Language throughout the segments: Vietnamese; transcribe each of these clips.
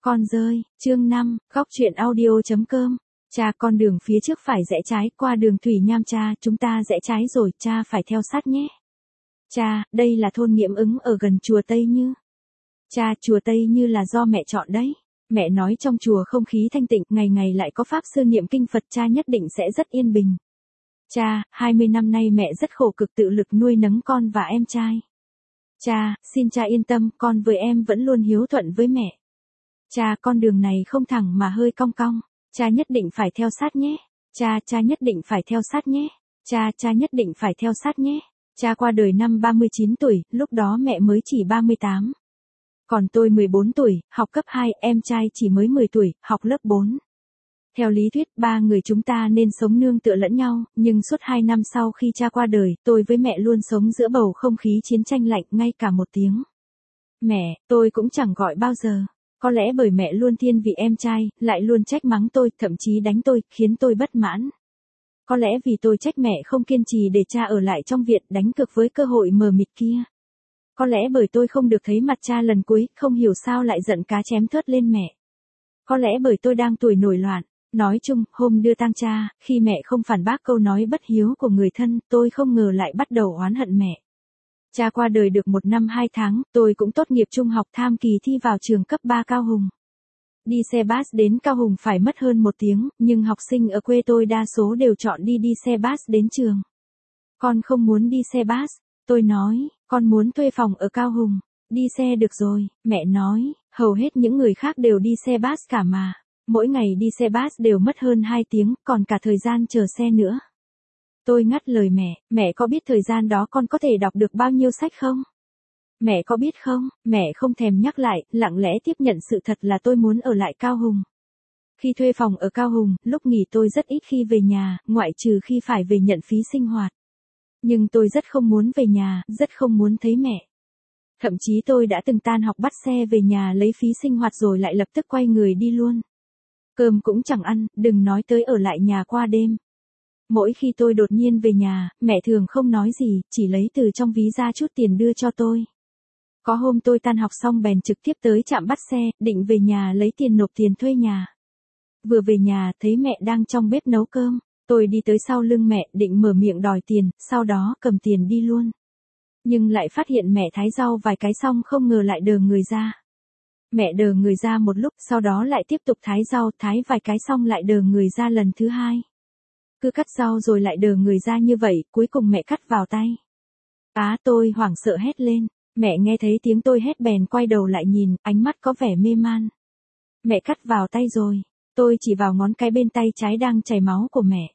Con rơi, chương 5, góc truyện audio.com. Cha, con đường phía trước phải rẽ trái, qua đường Thủy Nham cha, chúng ta rẽ trái rồi, cha phải theo sát nhé. Cha, đây là thôn Nghiễm Ứng ở gần chùa Tây Như. Cha, chùa Tây Như là do mẹ chọn đấy. Mẹ nói trong chùa không khí thanh tịnh, ngày ngày lại có pháp sư niệm kinh Phật, cha nhất định sẽ rất yên bình. Cha, 20 năm nay mẹ rất khổ cực tự lực nuôi nấng con và em trai. Cha, xin cha yên tâm, con với em vẫn luôn hiếu thuận với mẹ. Cha, con đường này không thẳng mà hơi cong cong. Cha nhất định phải theo sát nhé. Cha, cha nhất định phải theo sát nhé. Cha, cha nhất định phải theo sát nhé. Cha qua đời năm 39 tuổi, lúc đó mẹ mới chỉ 38. Còn tôi 14 tuổi, học cấp 2, em trai chỉ mới 10 tuổi, học lớp 4. Theo lý thuyết, ba người chúng ta nên sống nương tựa lẫn nhau, nhưng suốt 2 năm sau khi cha qua đời, tôi với mẹ luôn sống giữa bầu không khí chiến tranh lạnh, ngay cả một tiếng mẹ, tôi cũng chẳng gọi bao giờ. Có lẽ bởi mẹ luôn thiên vị em trai, lại luôn trách mắng tôi, thậm chí đánh tôi, khiến tôi bất mãn. Có lẽ vì tôi trách mẹ không kiên trì để cha ở lại trong viện, đánh cược với cơ hội mờ mịt kia. Có lẽ bởi tôi không được thấy mặt cha lần cuối, không hiểu sao lại giận cá chém thớt lên mẹ. Có lẽ bởi tôi đang tuổi nổi loạn. Nói chung, hôm đưa tang cha, khi mẹ không phản bác câu nói bất hiếu của người thân, tôi không ngờ lại bắt đầu oán hận mẹ. Cha qua đời được 1 năm 2 tháng, tôi cũng tốt nghiệp trung học, tham kỳ thi vào trường cấp 3 Cao Hùng. Đi xe bus đến Cao Hùng phải mất hơn 1 tiếng, nhưng học sinh ở quê tôi đa số đều chọn đi xe bus đến trường. Con không muốn đi xe bus, tôi nói, con muốn thuê phòng ở Cao Hùng. Đi xe được rồi, mẹ nói, hầu hết những người khác đều đi xe bus cả mà. Mỗi ngày đi xe bus đều mất hơn 2 tiếng, còn cả thời gian chờ xe nữa. Tôi ngắt lời mẹ có biết thời gian đó con có thể đọc được bao nhiêu sách không? Mẹ có biết không? Mẹ không thèm nhắc lại, lặng lẽ tiếp nhận sự thật là tôi muốn ở lại Cao Hùng. Khi thuê phòng ở Cao Hùng, lúc nghỉ tôi rất ít khi về nhà, ngoại trừ khi phải về nhận phí sinh hoạt. Nhưng tôi rất không muốn về nhà, rất không muốn thấy mẹ. Thậm chí tôi đã từng tan học bắt xe về nhà lấy phí sinh hoạt rồi lại lập tức quay người đi luôn. Cơm cũng chẳng ăn, đừng nói tới ở lại nhà qua đêm. Mỗi khi tôi đột nhiên về nhà, mẹ thường không nói gì, chỉ lấy từ trong ví ra chút tiền đưa cho tôi. Có hôm tôi tan học xong bèn trực tiếp tới trạm bắt xe, định về nhà lấy tiền nộp tiền thuê nhà. Vừa về nhà, thấy mẹ đang trong bếp nấu cơm. Tôi đi tới sau lưng mẹ, định mở miệng đòi tiền, sau đó cầm tiền đi luôn. Nhưng lại phát hiện mẹ thái rau vài cái xong không ngờ lại đờ người ra. Mẹ đờ người ra một lúc, sau đó lại tiếp tục thái rau, thái vài cái xong lại đờ người ra lần thứ 2. Cứ cắt rau rồi lại đờ người ra như vậy, cuối cùng mẹ cắt vào tay. Tôi hoảng sợ hét lên. Mẹ nghe thấy tiếng tôi hét bèn quay đầu lại nhìn, ánh mắt có vẻ mê man. Mẹ cắt vào tay rồi. Tôi chỉ vào ngón cái bên tay trái đang chảy máu của mẹ.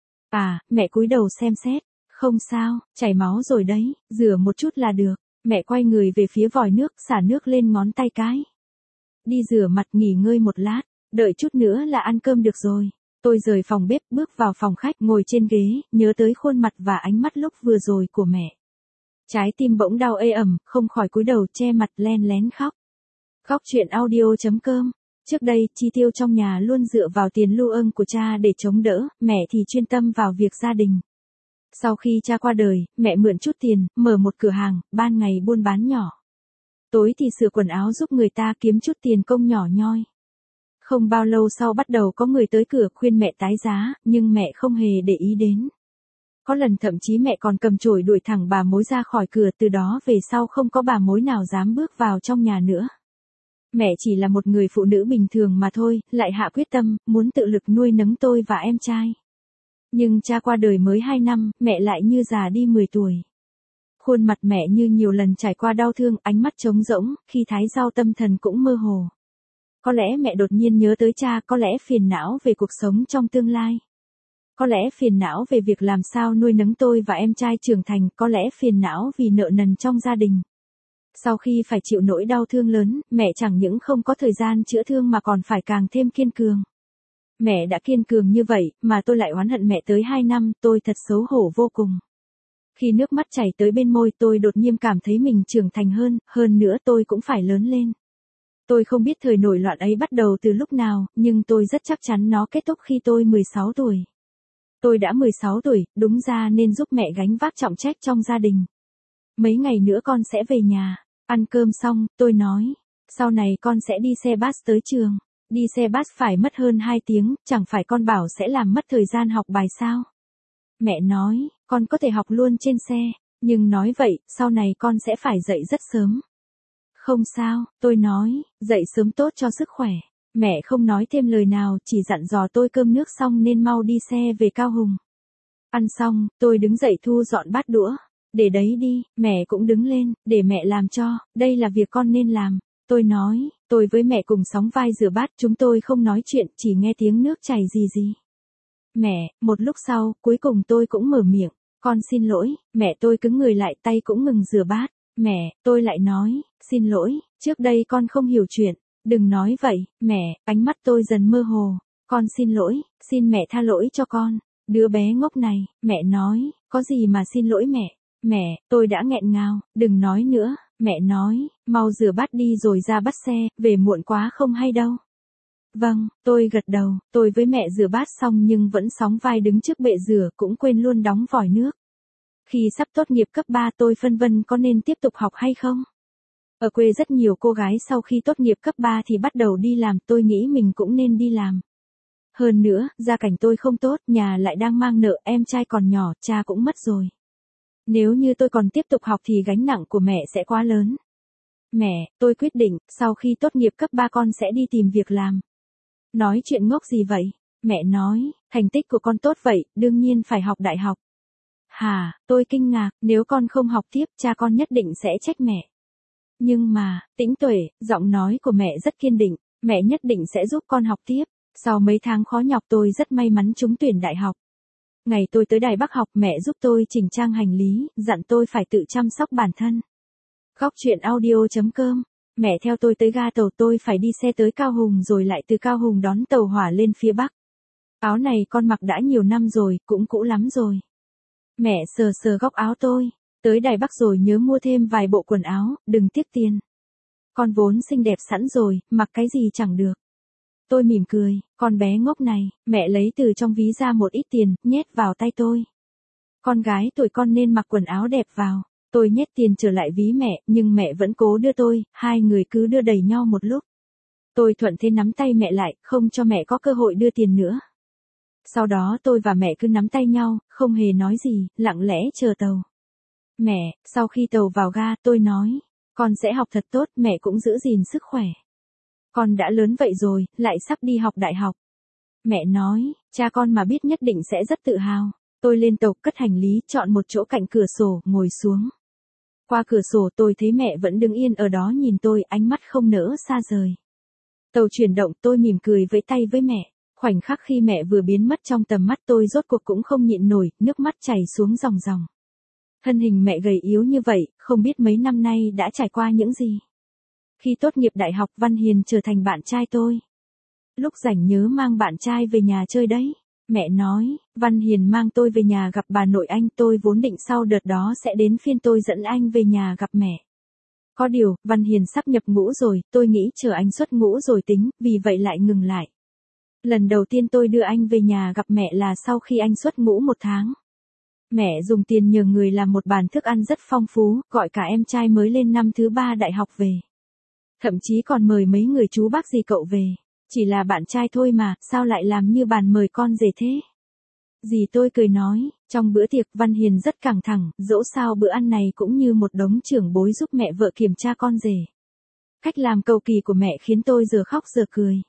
Mẹ cúi đầu xem xét. Không sao, chảy máu rồi đấy, rửa một chút là được. Mẹ quay người về phía vòi nước, xả nước lên ngón tay cái. Đi rửa mặt, nghỉ ngơi một lát, đợi chút nữa là ăn cơm được rồi. Tôi rời phòng bếp, bước vào phòng khách, ngồi trên ghế, nhớ tới khuôn mặt và ánh mắt lúc vừa rồi của mẹ. Trái tim bỗng đau ê ẩm, không khỏi cúi đầu che mặt len lén khóc. Góc truyện audio.com. Trước đây, chi tiêu trong nhà luôn dựa vào tiền lưu ơn của cha để chống đỡ, mẹ thì chuyên tâm vào việc gia đình. Sau khi cha qua đời, mẹ mượn chút tiền, mở một cửa hàng, ban ngày buôn bán nhỏ. Tối thì sửa quần áo giúp người ta kiếm chút tiền công nhỏ nhoi. Không bao lâu sau bắt đầu có người tới cửa khuyên mẹ tái giá, nhưng mẹ không hề để ý đến. Có lần thậm chí mẹ còn cầm chổi đuổi thẳng bà mối ra khỏi cửa, từ đó về sau không có bà mối nào dám bước vào trong nhà nữa. Mẹ chỉ là một người phụ nữ bình thường mà thôi, lại hạ quyết tâm, muốn tự lực nuôi nấng tôi và em trai. Nhưng cha qua đời mới 2 năm, mẹ lại như già đi 10 tuổi. Khuôn mặt mẹ như nhiều lần trải qua đau thương, ánh mắt trống rỗng, khi thái rau tâm thần cũng mơ hồ. Có lẽ mẹ đột nhiên nhớ tới cha, có lẽ phiền não về cuộc sống trong tương lai. Có lẽ phiền não về việc làm sao nuôi nấng tôi và em trai trưởng thành, có lẽ phiền não vì nợ nần trong gia đình. Sau khi phải chịu nỗi đau thương lớn, mẹ chẳng những không có thời gian chữa thương mà còn phải càng thêm kiên cường. Mẹ đã kiên cường như vậy, mà tôi lại oán hận mẹ tới 2 năm, tôi thật xấu hổ vô cùng. Khi nước mắt chảy tới bên môi, tôi đột nhiên cảm thấy mình trưởng thành hơn nữa tôi cũng phải lớn lên. Tôi không biết thời nổi loạn ấy bắt đầu từ lúc nào, nhưng tôi rất chắc chắn nó kết thúc khi tôi 16 tuổi. Tôi đã 16 tuổi, đúng ra nên giúp mẹ gánh vác trọng trách trong gia đình. Mấy ngày nữa con sẽ về nhà. Ăn cơm xong, tôi nói. Sau này con sẽ đi xe bus tới trường. Đi xe bus phải mất hơn 2 tiếng, chẳng phải con bảo sẽ làm mất thời gian học bài sao? Mẹ nói, con có thể học luôn trên xe, nhưng nói vậy, sau này con sẽ phải dậy rất sớm. Không sao, tôi nói, dậy sớm tốt cho sức khỏe. Mẹ không nói thêm lời nào, chỉ dặn dò tôi cơm nước xong nên mau đi xe về Cao Hùng. Ăn xong, tôi đứng dậy thu dọn bát đũa. Để đấy đi, mẹ cũng đứng lên, để mẹ làm cho, đây là việc con nên làm. Tôi nói, tôi với mẹ cùng sóng vai rửa bát, chúng tôi không nói chuyện, chỉ nghe tiếng nước chảy rì rì. Mẹ, một lúc sau, cuối cùng tôi cũng mở miệng, con xin lỗi, mẹ tôi cứng người lại, tay cũng ngừng rửa bát. Mẹ, tôi lại nói, xin lỗi, trước đây con không hiểu chuyện, đừng nói vậy, mẹ, ánh mắt tôi dần mơ hồ, con xin lỗi, xin mẹ tha lỗi cho con. Đứa bé ngốc này, mẹ nói, có gì mà xin lỗi mẹ, tôi đã nghẹn ngào, đừng nói nữa, mẹ nói, mau rửa bát đi rồi ra bắt xe, về muộn quá không hay đâu. Vâng, tôi gật đầu, tôi với mẹ rửa bát xong nhưng vẫn sóng vai đứng trước bệ rửa cũng quên luôn đóng vòi nước. Khi sắp tốt nghiệp cấp 3 tôi phân vân có nên tiếp tục học hay không. Ở quê rất nhiều cô gái sau khi tốt nghiệp cấp 3 thì bắt đầu đi làm, tôi nghĩ mình cũng nên đi làm. Hơn nữa, gia cảnh tôi không tốt, nhà lại đang mang nợ, em trai còn nhỏ, cha cũng mất rồi. Nếu như tôi còn tiếp tục học thì gánh nặng của mẹ sẽ quá lớn. Mẹ, tôi quyết định, sau khi tốt nghiệp cấp 3 con sẽ đi tìm việc làm. Nói chuyện ngốc gì vậy? Mẹ nói, thành tích của con tốt vậy, đương nhiên phải học đại học. Hả, tôi kinh ngạc, nếu con không học tiếp, cha con nhất định sẽ trách mẹ. Nhưng mà, Tĩnh Tuệ, giọng nói của mẹ rất kiên định, mẹ nhất định sẽ giúp con học tiếp. Sau mấy tháng khó nhọc tôi rất may mắn trúng tuyển đại học. Ngày tôi tới Đài Bắc học mẹ giúp tôi chỉnh trang hành lý, dặn tôi phải tự chăm sóc bản thân. Góc truyện audio.com. Mẹ theo tôi tới ga tàu, tôi phải đi xe tới Cao Hùng rồi lại từ Cao Hùng đón tàu hỏa lên phía Bắc. Áo này con mặc đã nhiều năm rồi, cũng cũ lắm rồi. Mẹ sờ sờ góc áo tôi. Tới Đài Bắc rồi nhớ mua thêm vài bộ quần áo, đừng tiếc tiền. Con vốn xinh đẹp sẵn rồi, mặc cái gì chẳng được. Tôi mỉm cười, con bé ngốc này, mẹ lấy từ trong ví ra một ít tiền, nhét vào tay tôi. Con gái tuổi con nên mặc quần áo đẹp vào. Tôi nhét tiền trở lại ví mẹ, nhưng mẹ vẫn cố đưa tôi, hai người cứ đưa đẩy nhau một lúc. Tôi thuận thế nắm tay mẹ lại, không cho mẹ có cơ hội đưa tiền nữa. Sau đó tôi và mẹ cứ nắm tay nhau, không hề nói gì, lặng lẽ chờ tàu. Mẹ, sau khi tàu vào ga, tôi nói, con sẽ học thật tốt, mẹ cũng giữ gìn sức khỏe. Con đã lớn vậy rồi, lại sắp đi học đại học. Mẹ nói, cha con mà biết nhất định sẽ rất tự hào. Tôi lên tàu cất hành lý, chọn một chỗ cạnh cửa sổ, ngồi xuống. Qua cửa sổ tôi thấy mẹ vẫn đứng yên ở đó nhìn tôi, ánh mắt không nỡ xa rời. Tàu chuyển động, tôi mỉm cười vẫy tay với mẹ. Khoảnh khắc khi mẹ vừa biến mất trong tầm mắt tôi rốt cuộc cũng không nhịn nổi, nước mắt chảy xuống ròng ròng. Thân hình mẹ gầy yếu như vậy, không biết mấy năm nay đã trải qua những gì. Khi tốt nghiệp đại học, Văn Hiền trở thành bạn trai tôi. Lúc rảnh nhớ mang bạn trai về nhà chơi đấy. Mẹ nói, Văn Hiền mang tôi về nhà gặp bà nội anh, tôi vốn định sau đợt đó sẽ đến phiên tôi dẫn anh về nhà gặp mẹ. Có điều, Văn Hiền sắp nhập ngũ rồi, tôi nghĩ chờ anh xuất ngũ rồi tính, vì vậy lại ngừng lại. Lần đầu tiên tôi đưa anh về nhà gặp mẹ là sau khi anh xuất ngũ 1 tháng. Mẹ dùng tiền nhờ người làm một bàn thức ăn rất phong phú, gọi cả em trai mới lên năm thứ 3 đại học về. Thậm chí còn mời mấy người chú bác dì cậu về. Chỉ là bạn trai thôi mà, sao lại làm như bàn mời con rể thế? Dì tôi cười nói, trong bữa tiệc Văn Hiền rất căng thẳng, dẫu sao bữa ăn này cũng như một đống trưởng bối giúp mẹ vợ kiểm tra con rể. Cách làm cầu kỳ của mẹ khiến tôi giờ khóc giờ cười.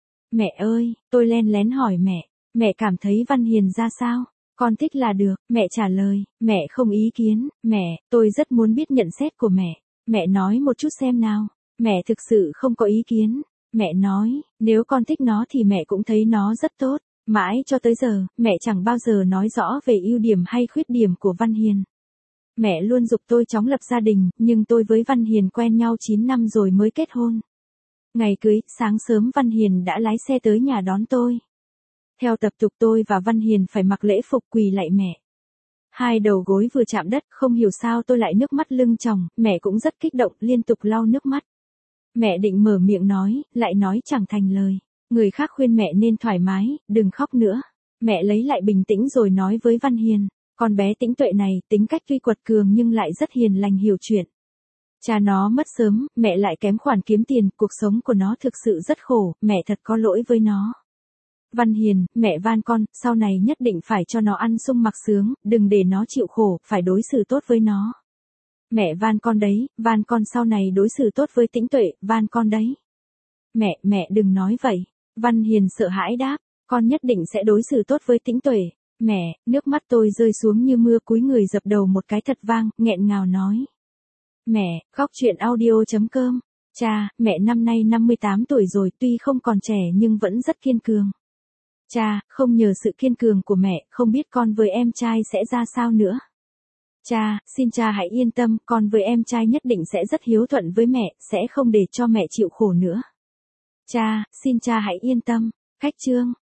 Mẹ ơi, tôi len lén hỏi mẹ cảm thấy Văn Hiền ra sao? Con thích là được, mẹ trả lời, mẹ không ý kiến, mẹ, tôi rất muốn biết nhận xét của mẹ nói một chút xem nào, mẹ thực sự không có ý kiến. Mẹ nói, nếu con thích nó thì mẹ cũng thấy nó rất tốt. Mãi cho tới giờ, mẹ chẳng bao giờ nói rõ về ưu điểm hay khuyết điểm của Văn Hiền. Mẹ luôn giục tôi chóng lập gia đình, nhưng tôi với Văn Hiền quen nhau 9 năm rồi mới kết hôn. Ngày cưới, sáng sớm Văn Hiền đã lái xe tới nhà đón tôi. Theo tập tục tôi và Văn Hiền phải mặc lễ phục quỳ lạy mẹ. Hai đầu gối vừa chạm đất, không hiểu sao tôi lại nước mắt lưng tròng, mẹ cũng rất kích động, liên tục lau nước mắt. Mẹ định mở miệng nói, lại nói chẳng thành lời. Người khác khuyên mẹ nên thoải mái, đừng khóc nữa. Mẹ lấy lại bình tĩnh rồi nói với Văn Hiền, con bé Tĩnh Tuệ này, tính cách tuy quật cường nhưng lại rất hiền lành hiểu chuyện. Cha nó mất sớm, mẹ lại kém khoản kiếm tiền, cuộc sống của nó thực sự rất khổ, mẹ thật có lỗi với nó. Văn Hiền, mẹ van con, sau này nhất định phải cho nó ăn sung mặc sướng, đừng để nó chịu khổ, phải đối xử tốt với nó. Mẹ van con đấy, van con sau này đối xử tốt với Tĩnh Tuệ, van con đấy. Mẹ đừng nói vậy. Văn Hiền sợ hãi đáp, con nhất định sẽ đối xử tốt với Tĩnh Tuệ. Mẹ, nước mắt tôi rơi xuống như mưa, cúi người dập đầu một cái thật vang, nghẹn ngào nói. Mẹ, Góc Truyện Audio.com. Cha, mẹ năm nay 58 tuổi rồi, tuy không còn trẻ nhưng vẫn rất kiên cường. Cha, không nhờ sự kiên cường của mẹ, không biết con với em trai sẽ ra sao nữa. Cha, xin cha hãy yên tâm, con với em trai nhất định sẽ rất hiếu thuận với mẹ, sẽ không để cho mẹ chịu khổ nữa. Cha, xin cha hãy yên tâm. Cách chương